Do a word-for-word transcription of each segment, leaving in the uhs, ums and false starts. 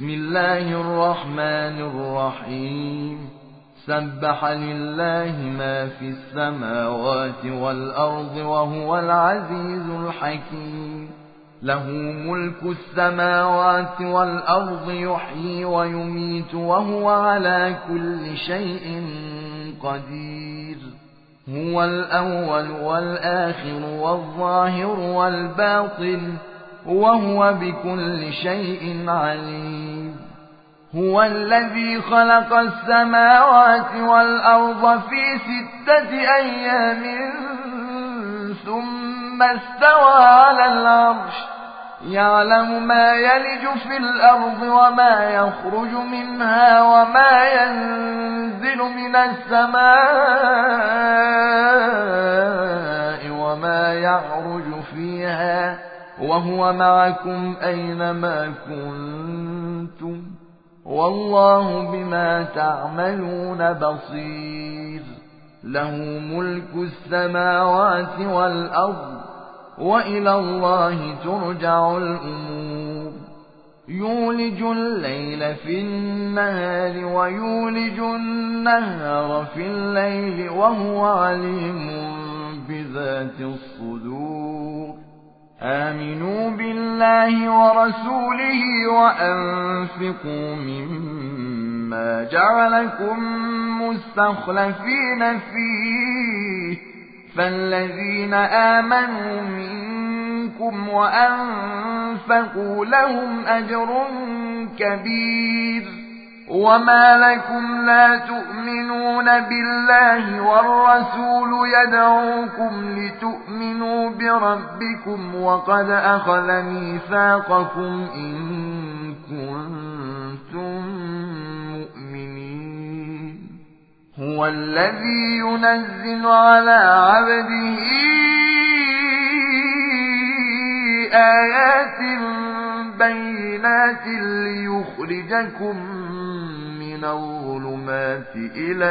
بسم الله الرحمن الرحيم سبح لله ما في السماوات والأرض وهو العزيز الحكيم له ملك السماوات والأرض يحيي ويميت وهو على كل شيء قدير هو الأول والآخر والظاهر والباطن وهو بكل شيء عليم هو الذي خلق السماوات والأرض في ستة أيام ثم استوى على العرش يعلم ما يلج في الأرض وما يخرج منها وما ينزل من السماء وما يعرج فيها وهو معكم أينما كنتم والله بما تعملون بصير له ملك السماوات والأرض وإلى الله ترجع الأمور يولج الليل في النهار ويولج النهار في الليل وهو عليم بذات الصدور آمنوا بالله ورسوله وأنفقوا مما جعلكم مستخلفين فيه فالذين آمنوا منكم وأنفقوا لهم أجر كبير وما لكم لا تؤمنون بالله والرسول يدعوكم لتؤمنوا بربكم وقد أخذ ميثاقكم إن كنتم مؤمنين هو الذي ينزل على عبده آيات بينات ليخرجكم من الظلمات إلى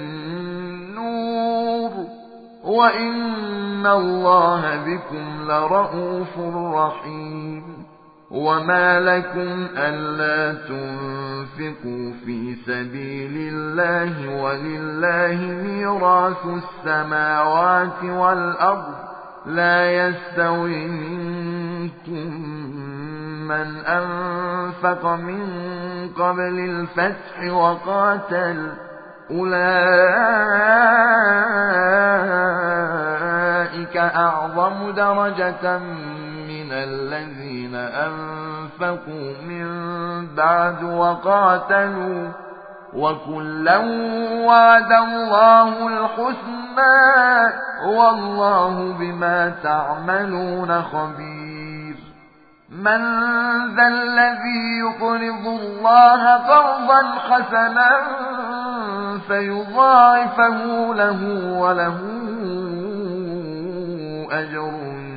النور وإن الله بكم لرءوف رحيم وما لكم ألا تنفقوا في سبيل الله ولله ميراث السماوات والأرض لا يستوي منكم من أنفق من قبل الفتح وقاتل أولئك أعظم درجة من الذين أنفقوا من بعد وقاتلوا وكلا وعد الله الحسنى والله بما تعملون خبير من ذا الذي يقرض الله قرضا حسنا فيضاعفه له وله أجر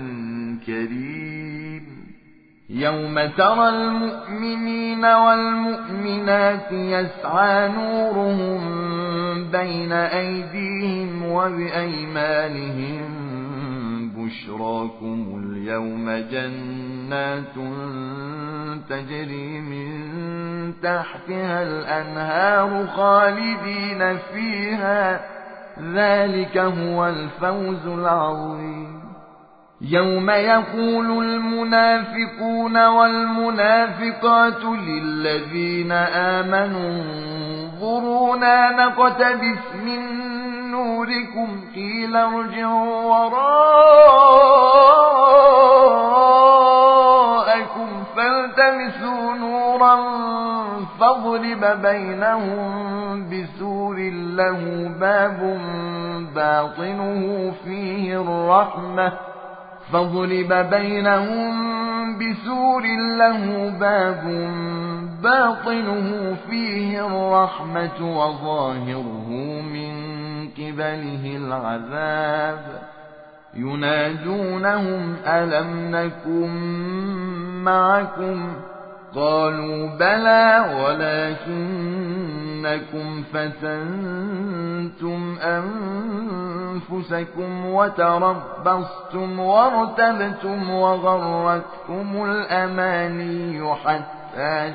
كريم يوم ترى المؤمنين والمؤمنات يسعى نورهم بين أيديهم وبأيمانهم بشراكم اليوم جنات تجري من تحتها الأنهار خالدين فيها ذلك هو الفوز العظيم يوم يقول المنافقون والمنافقات للذين آمنوا انظرونا نقتبس من نوركم قيل ارجعوا وراءكم فالتمسوا نورا فاضرب بينهم بسور له باب باطنه فيه الرحمة فاضرب بينهم بسور له باب باطنه فيه الرحمة وظاهره من قبله العذاب ينادونهم ألم نكن معكم قالوا بلى ولكنكم فتنتم أنفسكم وتربصتم وارتبتم وغرتكم الأماني حتى حتى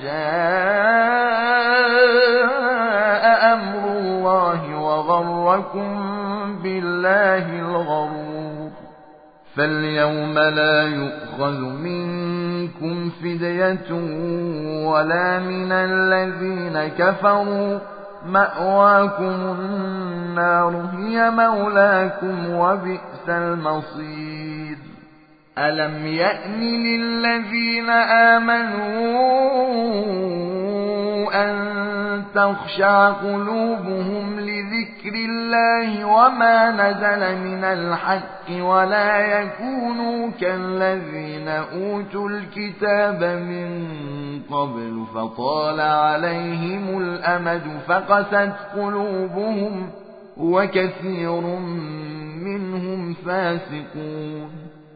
جاء أمر الله وغركم بالله الغرور فاليوم لا يؤخذ منكم فدية ولا من الذين كفروا مأواكم النار هي مولاكم وبئس المصير ألم يأن للذين آمنوا أن تخشع قلوبهم لذكر الله وما نزل من الحق ولا يكونوا كالذين أوتوا الكتاب من قبل فطال عليهم الأمد فقست قلوبهم وكثير منهم فاسقون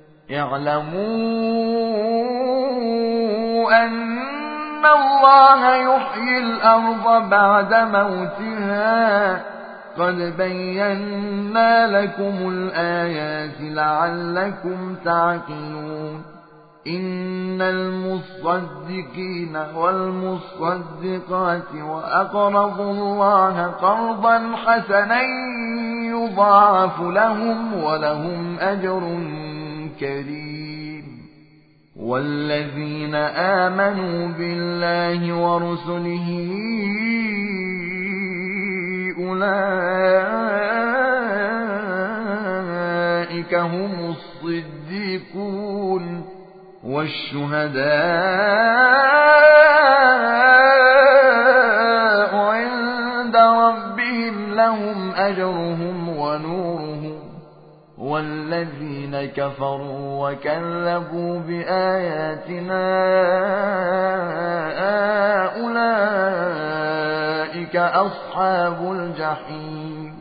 اعلموا أن الله يحيي الأرض بعد موتها قد بينا لكم الآيات لعلكم تعقلون إن المصدقين والمصدقات وأقرضوا الله قرضا حسنا يضاعف لهم ولهم أجر كريم والذين آمنوا بالله ورسله أولئك هم الصديقون والشهداء عند ربهم لهم أجرهم ونورهم والذين كفروا وكذبوا بآياتنا أولئك أصحاب الجحيم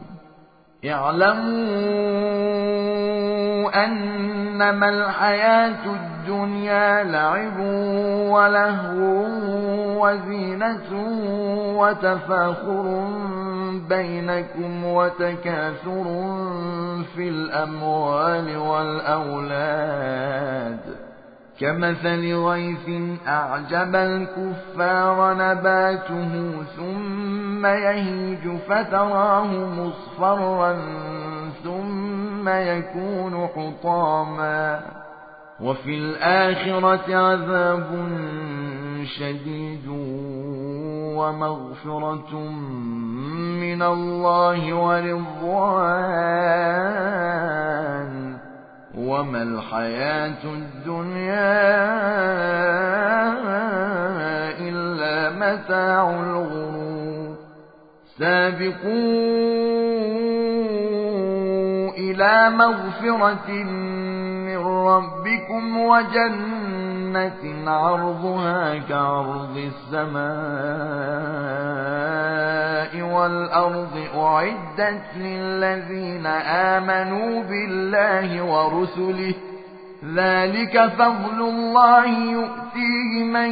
اعلموا أنما الحياة الدنيا لعب ولهو وزينة وتفاخر بينكم وتكاثر في الأموال والأولاد كمثل غيث أعجب الكفار نباته ثم يهيج فتراه مصفرا ثم يكون حطاما وفي الآخرة عذاب شديد ومغفرة من الله ورضوان وما الحياة الدنيا إلا متاع الغرور سابقوا إلى مغفرة من ربكم وجنة عرضها كعرض السماء والأرض أعدت للذين آمنوا بالله ورسله ذلك فضل الله يؤتيه من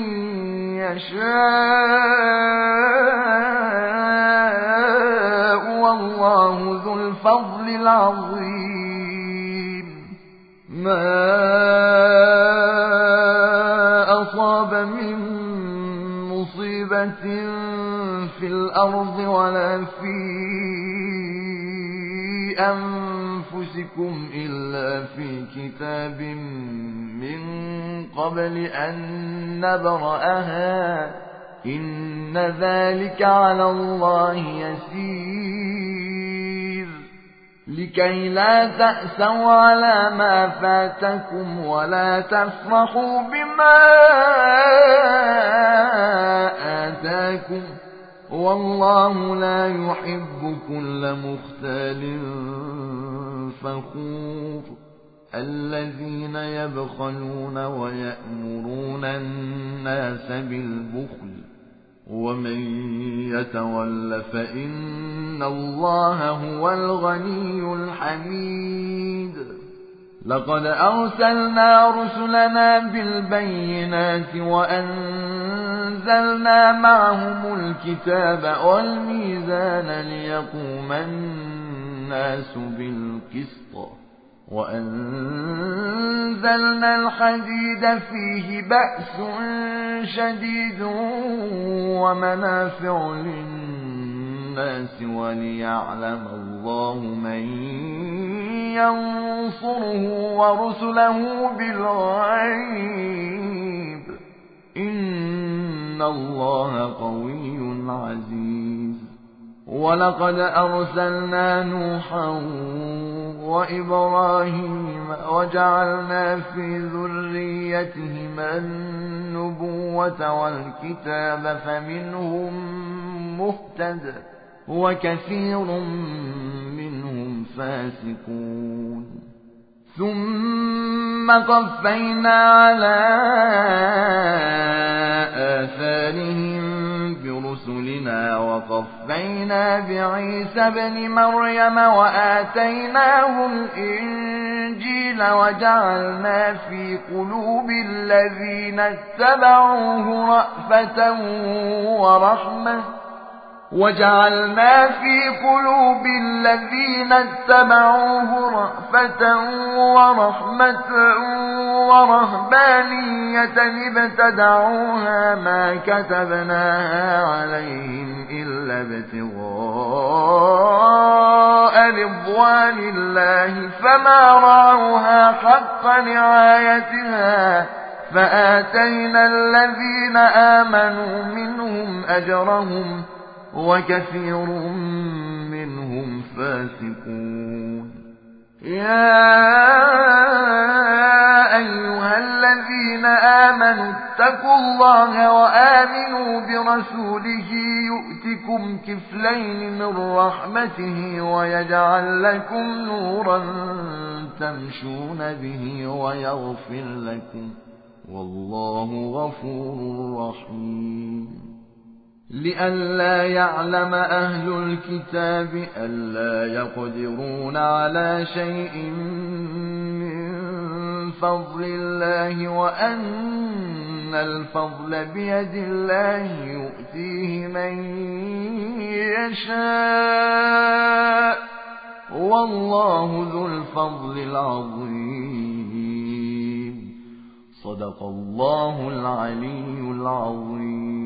يشاء والله ذو الفضل العظيم ما أصاب من مصيبة في الأرض ولا في أنفسكم إلا في كتاب من قبل أن نبرأها إن ذلك على الله يسير لكي لا تأسوا على ما فاتكم ولا تفرحوا بما آتاكم والله لا يحب كل مختال فخور الذين يبخلون ويأمرون الناس بالبخل ومن يتول فإن الله هو الغني الحميد لقد أرسلنا رسلنا بالبينات وأنزلنا معهم الكتاب والميزان ليقوم الناس بالقسط وأنزلنا الحديد فيه بأس شديد ومنافع للناس وليعلم الله من ينصره ورسله بالغيب إن الله قوي عزيز ولقد أرسلنا نوحا وإبراهيم وجعلنا في ذريتهما النبوة والكتاب فمنهم مهتد وكثير منهم فاسقون ثم قفينا على آثارهم برسلنا وقفينا بعيسى بن مريم وآتيناه الإنجيل وجعلنا في قلوب الذين اتبعوه رأفة ورحمة وجعلنا في قلوب الذين اتبعوه رأفة ورحمة ورهبانية ابتدعوها ما كتبناها عليهم إلا ابتغاء رضوان الله فما رعوها حق رعايتها فآتينا الذين آمنوا منهم أجرهم وكثير منهم فاسقون يا أيها الذين آمنوا اتقوا الله وآمنوا برسوله يؤتكم كفلين من رحمته ويجعل لكم نورا تمشون به ويغفر لكم والله غفور رحيم لئلا يعلم أهل الكتاب ألا يقدرون على شيء من فضل الله وأن الفضل بيد الله يؤتيه من يشاء والله ذو الفضل العظيم صدق الله العلي العظيم.